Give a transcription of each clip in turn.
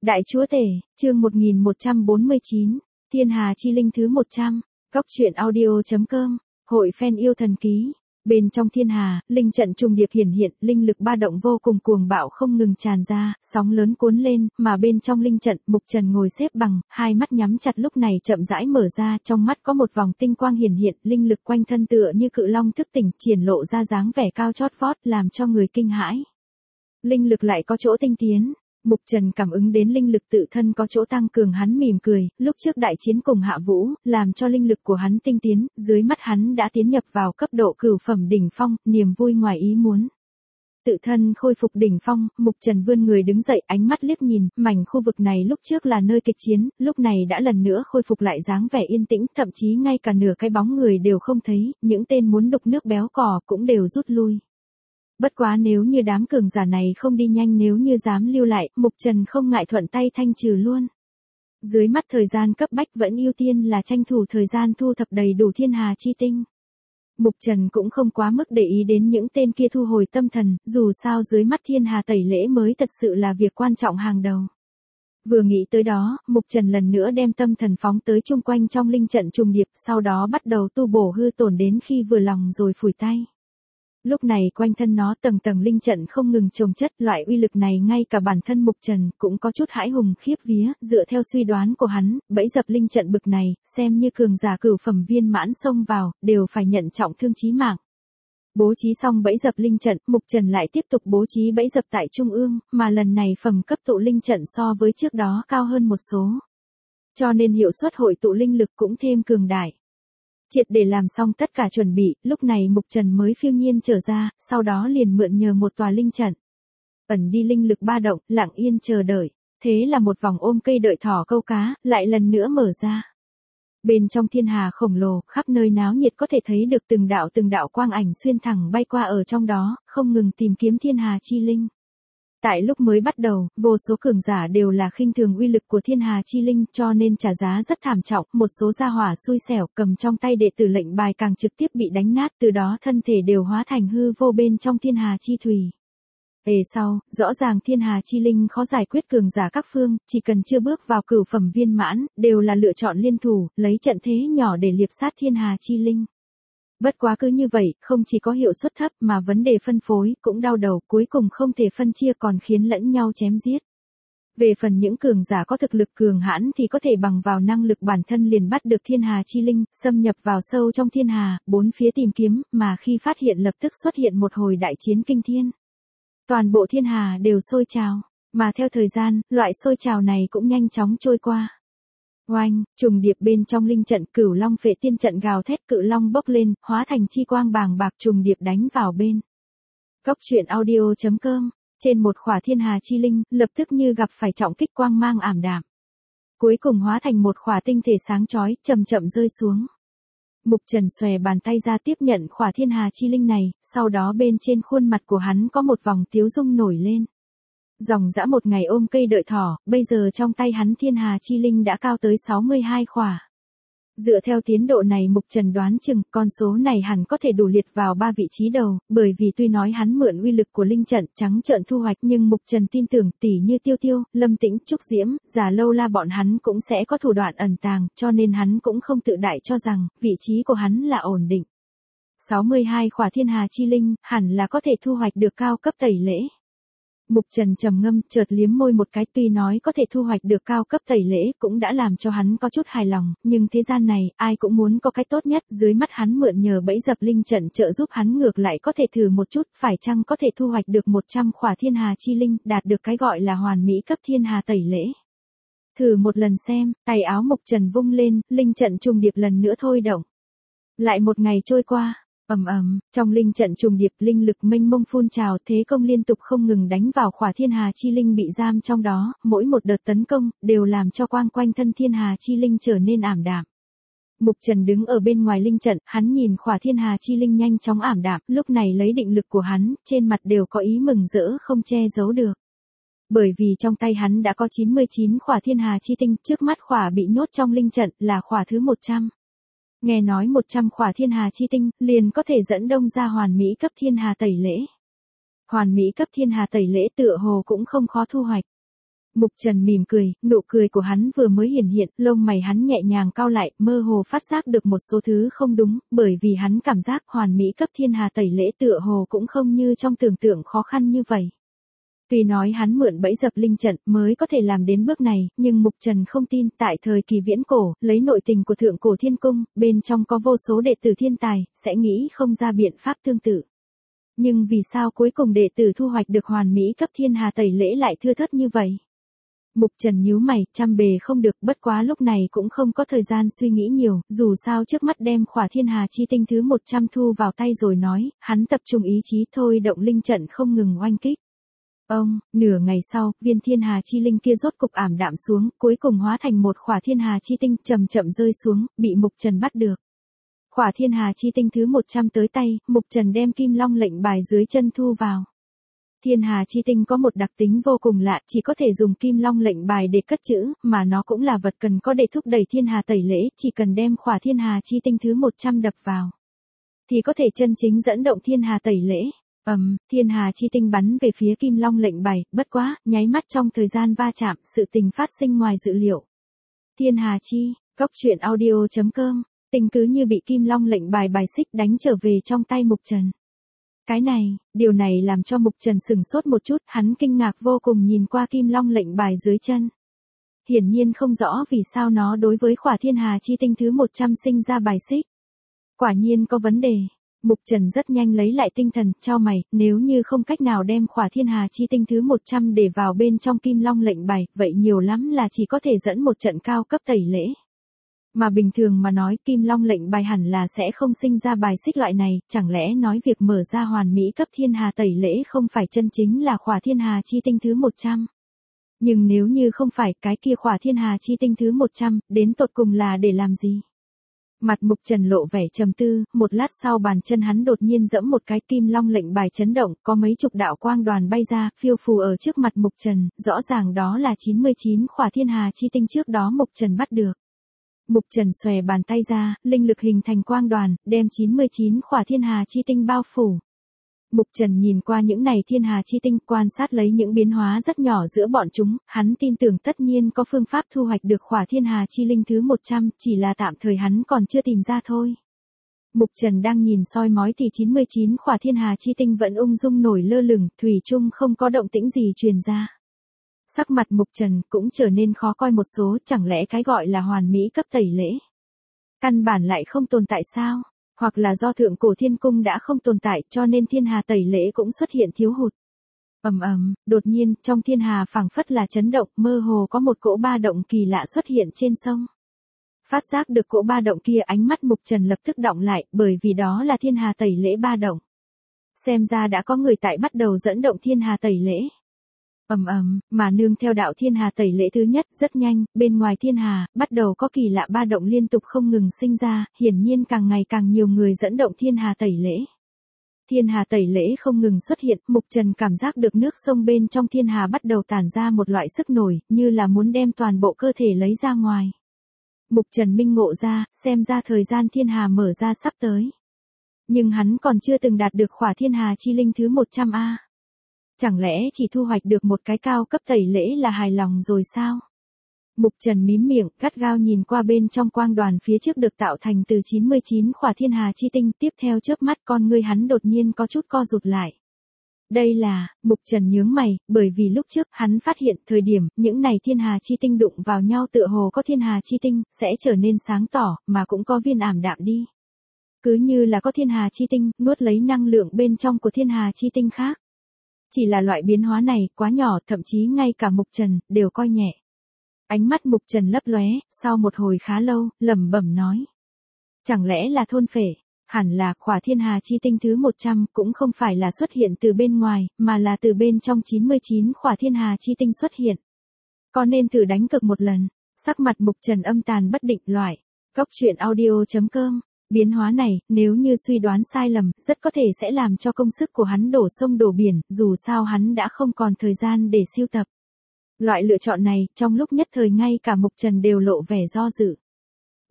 Đại Chúa Tể, chương 1149, Thiên Hà Chi Linh thứ 100, Góc truyện audio.com, Hội fan yêu thần ký. Bên trong thiên hà, linh trận trùng điệp hiển hiện, linh lực ba động vô cùng cuồng bạo không ngừng tràn ra, sóng lớn cuốn lên, mà bên trong linh trận, Mục Trần ngồi xếp bằng, hai mắt nhắm chặt lúc này chậm rãi mở ra, trong mắt có một vòng tinh quang hiển hiện, linh lực quanh thân tựa như cự long thức tỉnh, triển lộ ra dáng vẻ cao chót vót, làm cho người kinh hãi. Linh lực lại có chỗ tinh tiến. Mục Trần cảm ứng đến linh lực tự thân có chỗ tăng cường, hắn mỉm cười, lúc trước đại chiến cùng Hạ Vũ, làm cho linh lực của hắn tinh tiến, dưới mắt hắn đã tiến nhập vào cấp độ cửu phẩm đỉnh phong, niềm vui ngoài ý muốn. Tự thân khôi phục đỉnh phong, Mục Trần vươn người đứng dậy, ánh mắt liếc nhìn, mảnh khu vực này lúc trước là nơi kịch chiến, lúc này đã lần nữa khôi phục lại dáng vẻ yên tĩnh, thậm chí ngay cả nửa cái bóng người đều không thấy, những tên muốn đục nước béo cò cũng đều rút lui. Bất quá nếu như đám cường giả này không đi nhanh, nếu như dám lưu lại, Mục Trần không ngại thuận tay thanh trừ luôn. Dưới mắt thời gian cấp bách vẫn ưu tiên là tranh thủ thời gian thu thập đầy đủ thiên hà chi tinh. Mục Trần cũng không quá mức để ý đến những tên kia thu hồi tâm thần, dù sao dưới mắt thiên hà tẩy lễ mới thật sự là việc quan trọng hàng đầu. Vừa nghĩ tới đó, Mục Trần lần nữa đem tâm thần phóng tới chung quanh trong linh trận trùng điệp, sau đó bắt đầu tu bổ hư tổn đến khi vừa lòng rồi phủi tay. Lúc này quanh thân nó tầng tầng linh trận không ngừng chồng chất, loại uy lực này ngay cả bản thân Mục Trần cũng có chút hãi hùng khiếp vía, dựa theo suy đoán của hắn, bẫy dập linh trận bực này, xem như cường giả cửu phẩm viên mãn xông vào, đều phải nhận trọng thương chí mạng. Bố trí xong bẫy dập linh trận, Mục Trần lại tiếp tục bố trí bẫy dập tại trung ương, mà lần này phẩm cấp tụ linh trận so với trước đó cao hơn một số. Cho nên hiệu suất hội tụ linh lực cũng thêm cường đại. Triệt để làm xong tất cả chuẩn bị, lúc này Mục Trần mới phiêu nhiên trở ra, sau đó liền mượn nhờ một tòa linh trận. Ẩn đi linh lực ba động, lặng yên chờ đợi. Thế là một vòng ôm cây đợi thỏ câu cá, lại lần nữa mở ra. Bên trong thiên hà khổng lồ, khắp nơi náo nhiệt có thể thấy được từng đạo quang ảnh xuyên thẳng bay qua ở trong đó, không ngừng tìm kiếm thiên hà chi linh. Tại lúc mới bắt đầu, vô số cường giả đều là khinh thường uy lực của thiên hà chi linh, cho nên trả giá rất thảm trọng, một số gia hỏa xui xẻo cầm trong tay đệ tử lệnh bài càng trực tiếp bị đánh nát, từ đó thân thể đều hóa thành hư vô bên trong thiên hà chi thủy. Về sau, rõ ràng thiên hà chi linh khó giải quyết, cường giả các phương, chỉ cần chưa bước vào cửu phẩm viên mãn, đều là lựa chọn liên thủ, lấy trận thế nhỏ để liệp sát thiên hà chi linh. Bất quá cứ như vậy, không chỉ có hiệu suất thấp mà vấn đề phân phối cũng đau đầu, cuối cùng không thể phân chia còn khiến lẫn nhau chém giết. Về phần những cường giả có thực lực cường hãn thì có thể bằng vào năng lực bản thân liền bắt được thiên hà chi linh, xâm nhập vào sâu trong thiên hà, bốn phía tìm kiếm, mà khi phát hiện lập tức xuất hiện một hồi đại chiến kinh thiên. Toàn bộ thiên hà đều sôi trào, mà theo thời gian, loại sôi trào này cũng nhanh chóng trôi qua. Oanh, trùng điệp bên trong linh trận, Cửu Long Phệ Tiên trận gào thét, cự long bốc lên, hóa thành chi quang bàng bạc trùng điệp đánh vào bên. Góc truyện audio.com, trên một khỏa thiên hà chi linh, lập tức như gặp phải trọng kích, quang mang ảm đạm. Cuối cùng hóa thành một khỏa tinh thể sáng chói, chậm chậm rơi xuống. Mục Trần xòe bàn tay ra tiếp nhận khỏa thiên hà chi linh này, sau đó bên trên khuôn mặt của hắn có một vòng tiếu dung nổi lên. Dòng dã một ngày ôm cây đợi thỏ, bây giờ trong tay hắn thiên hà chi linh đã cao tới 62 khỏa. Dựa theo tiến độ này, Mục Trần đoán chừng con số này hẳn có thể đủ liệt vào 3 vị trí đầu, bởi vì tuy nói hắn mượn uy lực của linh trận trắng trợn thu hoạch, nhưng Mục Trần tin tưởng tỷ như Tiêu Tiêu, Lâm Tĩnh, Trúc Diễm, Già Lâu La bọn hắn cũng sẽ có thủ đoạn ẩn tàng, cho nên hắn cũng không tự đại cho rằng vị trí của hắn là ổn định. 62 khỏa thiên hà chi linh, hẳn là có thể thu hoạch được cao cấp tẩy lễ. Mục Trần trầm ngâm, chợt liếm môi một cái, tuy nói có thể thu hoạch được cao cấp tẩy lễ cũng đã làm cho hắn có chút hài lòng, nhưng thế gian này, ai cũng muốn có cái tốt nhất, dưới mắt hắn mượn nhờ bẫy dập linh trận trợ giúp hắn ngược lại có thể thử một chút, phải chăng có thể thu hoạch được 100 khỏa thiên hà chi linh, đạt được cái gọi là hoàn mỹ cấp thiên hà tẩy lễ. Thử một lần xem, tay áo Mục Trần vung lên, linh trận trùng điệp lần nữa thôi động. Lại một ngày trôi qua. Trong linh trận trùng điệp, linh lực mênh mông phun trào, thế công liên tục không ngừng đánh vào khỏa thiên hà chi linh bị giam trong đó, mỗi một đợt tấn công, đều làm cho quang quanh thân thiên hà chi linh trở nên ảm đạm. Mục Trần đứng ở bên ngoài linh trận, hắn nhìn khỏa thiên hà chi linh nhanh chóng ảm đạm, lúc này lấy định lực của hắn, trên mặt đều có ý mừng rỡ không che giấu được. Bởi vì trong tay hắn đã có 99 khỏa thiên hà chi tinh, trước mắt khỏa bị nhốt trong linh trận là khỏa thứ 100. Nghe nói 100 khỏa thiên hà chi tinh, liền có thể dẫn đông ra hoàn mỹ cấp thiên hà tẩy lễ. Hoàn mỹ cấp thiên hà tẩy lễ tựa hồ cũng không khó thu hoạch. Mục Trần mỉm cười, nụ cười của hắn vừa mới hiển hiện, lông mày hắn nhẹ nhàng cau lại, mơ hồ phát giác được một số thứ không đúng, bởi vì hắn cảm giác hoàn mỹ cấp thiên hà tẩy lễ tựa hồ cũng không như trong tưởng tượng khó khăn như vậy. Tuy nói hắn mượn bẫy dập linh trận mới có thể làm đến bước này, nhưng Mục Trần không tin, tại thời kỳ viễn cổ, lấy nội tình của thượng cổ thiên cung, bên trong có vô số đệ tử thiên tài, sẽ nghĩ không ra biện pháp tương tự. Nhưng vì sao cuối cùng đệ tử thu hoạch được hoàn mỹ cấp thiên hà tẩy lễ lại thưa thớt như vậy? Mục Trần nhíu mày, trăm bề không được, bất quá lúc này cũng không có thời gian suy nghĩ nhiều, dù sao trước mắt đem khỏa thiên hà chi tinh thứ 100 thu vào tay rồi nói, hắn tập trung ý chí thôi động linh trận không ngừng oanh kích. Nửa ngày sau, viên thiên hà chi linh kia rốt cục ảm đạm xuống, cuối cùng hóa thành một khỏa thiên hà chi tinh chậm chậm rơi xuống, bị Mục Trần bắt được. Khỏa thiên hà chi tinh thứ 100 tới tay, Mục Trần đem kim long lệnh bài dưới chân thu vào. Thiên hà chi tinh có một đặc tính vô cùng lạ, chỉ có thể dùng kim long lệnh bài để cất trữ, mà nó cũng là vật cần có để thúc đẩy thiên hà tẩy lễ, chỉ cần đem khỏa thiên hà chi tinh thứ 100 đập vào, thì có thể chân chính dẫn động thiên hà tẩy lễ. Thiên hà chi tinh bắn về phía kim long lệnh bài, bất quá, nháy mắt trong thời gian va chạm, sự tình phát sinh ngoài dự liệu. Thiên hà chi, Cốc truyện audio.com, tinh cứ như bị kim long lệnh bài bài xích đánh trở về trong tay Mục Trần. Điều này làm cho Mục Trần sửng sốt một chút, hắn kinh ngạc vô cùng nhìn qua kim long lệnh bài dưới chân. Hiển nhiên không rõ vì sao nó đối với khỏa thiên hà chi tinh thứ 100 sinh ra bài xích. Quả nhiên có vấn đề. Mục Trần rất nhanh lấy lại tinh thần, chau mày, nếu như không cách nào đem khỏa thiên hà chi tinh thứ 100 để vào bên trong kim long lệnh bài, vậy nhiều lắm là chỉ có thể dẫn một trận cao cấp tẩy lễ. Mà bình thường mà nói, kim long lệnh bài hẳn là sẽ không sinh ra bài xích loại này, chẳng lẽ nói việc mở ra hoàn mỹ cấp thiên hà tẩy lễ không phải chân chính là khỏa thiên hà chi tinh thứ 100. Nhưng nếu như không phải, cái kia khỏa thiên hà chi tinh thứ 100, đến tột cùng là để làm gì? Mặt Mục Trần lộ vẻ trầm tư, một lát sau bàn chân hắn đột nhiên giẫm một cái, kim long lệnh bài chấn động, có mấy chục đạo quang đoàn bay ra, phiêu phù ở trước mặt Mục Trần, rõ ràng đó là 99 khỏa thiên hà chi tinh trước đó Mục Trần bắt được. Mục Trần xòe bàn tay ra, linh lực hình thành quang đoàn, đem 99 khỏa thiên hà chi tinh bao phủ. Mục Trần nhìn qua những này thiên hà chi tinh, quan sát lấy những biến hóa rất nhỏ giữa bọn chúng, hắn tin tưởng tất nhiên có phương pháp thu hoạch được khỏa thiên hà chi linh thứ 100, chỉ là tạm thời hắn còn chưa tìm ra thôi. Mục Trần đang nhìn soi mói thì 99 khỏa thiên hà chi tinh vẫn ung dung nổi lơ lửng, thủy chung không có động tĩnh gì truyền ra. Sắc mặt Mục Trần cũng trở nên khó coi một số, chẳng lẽ cái gọi là hoàn mỹ cấp tẩy lễ căn bản lại không tồn tại sao? Hoặc là do thượng cổ thiên cung đã không tồn tại cho nên thiên hà tẩy lễ cũng xuất hiện thiếu hụt. Đột nhiên, trong thiên hà phảng phất là chấn động, mơ hồ có một cỗ ba động kỳ lạ xuất hiện trên sông. Phát giác được cỗ ba động kia, ánh mắt Mục Trần lập tức đọng lại, bởi vì đó là thiên hà tẩy lễ ba động. Xem ra đã có người tại bắt đầu dẫn động thiên hà tẩy lễ. Mà nương theo đạo thiên hà tẩy lễ thứ nhất, rất nhanh, bên ngoài thiên hà, bắt đầu có kỳ lạ ba động liên tục không ngừng sinh ra, hiển nhiên càng ngày càng nhiều người dẫn động thiên hà tẩy lễ. Thiên hà tẩy lễ không ngừng xuất hiện, Mục Trần cảm giác được nước sông bên trong thiên hà bắt đầu tản ra một loại sức nổi, như là muốn đem toàn bộ cơ thể lấy ra ngoài. Mục Trần minh ngộ ra, xem ra thời gian thiên hà mở ra sắp tới. Nhưng hắn còn chưa từng đạt được khỏa thiên hà chi linh thứ 100A. Chẳng lẽ chỉ thu hoạch được một cái cao cấp tẩy lễ là hài lòng rồi sao? Mục Trần mím miệng, gắt gao nhìn qua bên trong quang đoàn phía trước được tạo thành từ 99 khỏa thiên hà chi tinh, tiếp theo chớp mắt con ngươi hắn đột nhiên có chút co rụt lại. Đây là, Mục Trần nhướng mày, bởi vì lúc trước hắn phát hiện thời điểm những này thiên hà chi tinh đụng vào nhau tựa hồ có thiên hà chi tinh, sẽ trở nên sáng tỏ, mà cũng có viên ảm đạm đi. Cứ như là có thiên hà chi tinh, nuốt lấy năng lượng bên trong của thiên hà chi tinh khác. Chỉ là loại biến hóa này quá nhỏ, thậm chí ngay cả Mục Trần đều coi nhẹ. Ánh mắt Mục Trần lấp lóe, sau một hồi khá lâu, lẩm bẩm nói. Chẳng lẽ là thôn phệ? Hẳn là khỏa thiên hà chi tinh thứ 100 cũng không phải là xuất hiện từ bên ngoài, mà là từ bên trong 99 khỏa thiên hà chi tinh xuất hiện. Có nên thử đánh cược một lần? Sắc mặt Mục Trần âm tàn bất định loại. Cốc truyện audio.com. Biến hóa này, nếu như suy đoán sai lầm, rất có thể sẽ làm cho công sức của hắn đổ sông đổ biển, dù sao hắn đã không còn thời gian để sưu tập. Loại lựa chọn này, trong lúc nhất thời ngay cả Mục Trần đều lộ vẻ do dự.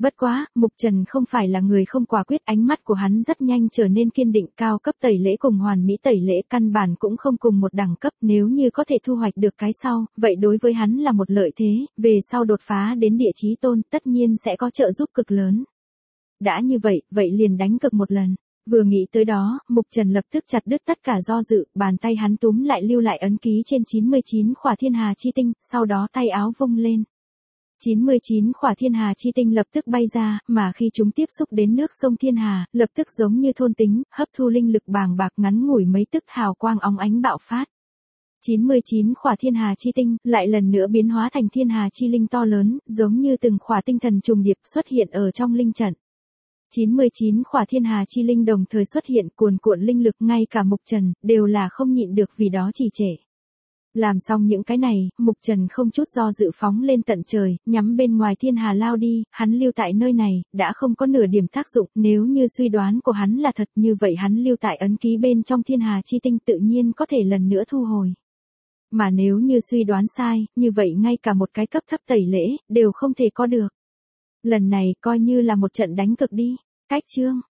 Bất quá, Mục Trần không phải là người không quả quyết, ánh mắt của hắn rất nhanh trở nên kiên định, cao cấp tẩy lễ cùng hoàn mỹ tẩy lễ căn bản cũng không cùng một đẳng cấp, nếu như có thể thu hoạch được cái sau, vậy đối với hắn là một lợi thế, về sau đột phá đến địa chí tôn tất nhiên sẽ có trợ giúp cực lớn. Đã như vậy, vậy liền đánh cược một lần. Vừa nghĩ tới đó, Mục Trần lập tức chặt đứt tất cả do dự, bàn tay hắn túm lại lưu lại ấn ký trên 99 khỏa thiên hà chi tinh, sau đó tay áo vung lên. 99 khỏa thiên hà chi tinh lập tức bay ra, mà khi chúng tiếp xúc đến nước sông thiên hà, lập tức giống như thôn tính, hấp thu linh lực bàng bạc, ngắn ngủi mấy tức hào quang óng ánh bạo phát. 99 khỏa thiên hà chi tinh, lại lần nữa biến hóa thành thiên hà chi linh to lớn, giống như từng khỏa tinh thần trùng điệp xuất hiện ở trong linh trận. 99 khỏa thiên hà chi linh đồng thời xuất hiện, cuồn cuộn linh lực, ngay cả Mục Trần, đều là không nhịn được vì đó trì trệ. Làm xong những cái này, Mục Trần không chút do dự phóng lên tận trời, nhắm bên ngoài thiên hà lao đi, hắn lưu tại nơi này, đã không có nửa điểm tác dụng, nếu như suy đoán của hắn là thật như vậy hắn lưu tại ấn ký bên trong thiên hà chi tinh tự nhiên có thể lần nữa thu hồi. Mà nếu như suy đoán sai, như vậy ngay cả một cái cấp thấp tẩy lễ, đều không thể có được. Lần này coi như là một trận đánh cực đi. Cách chương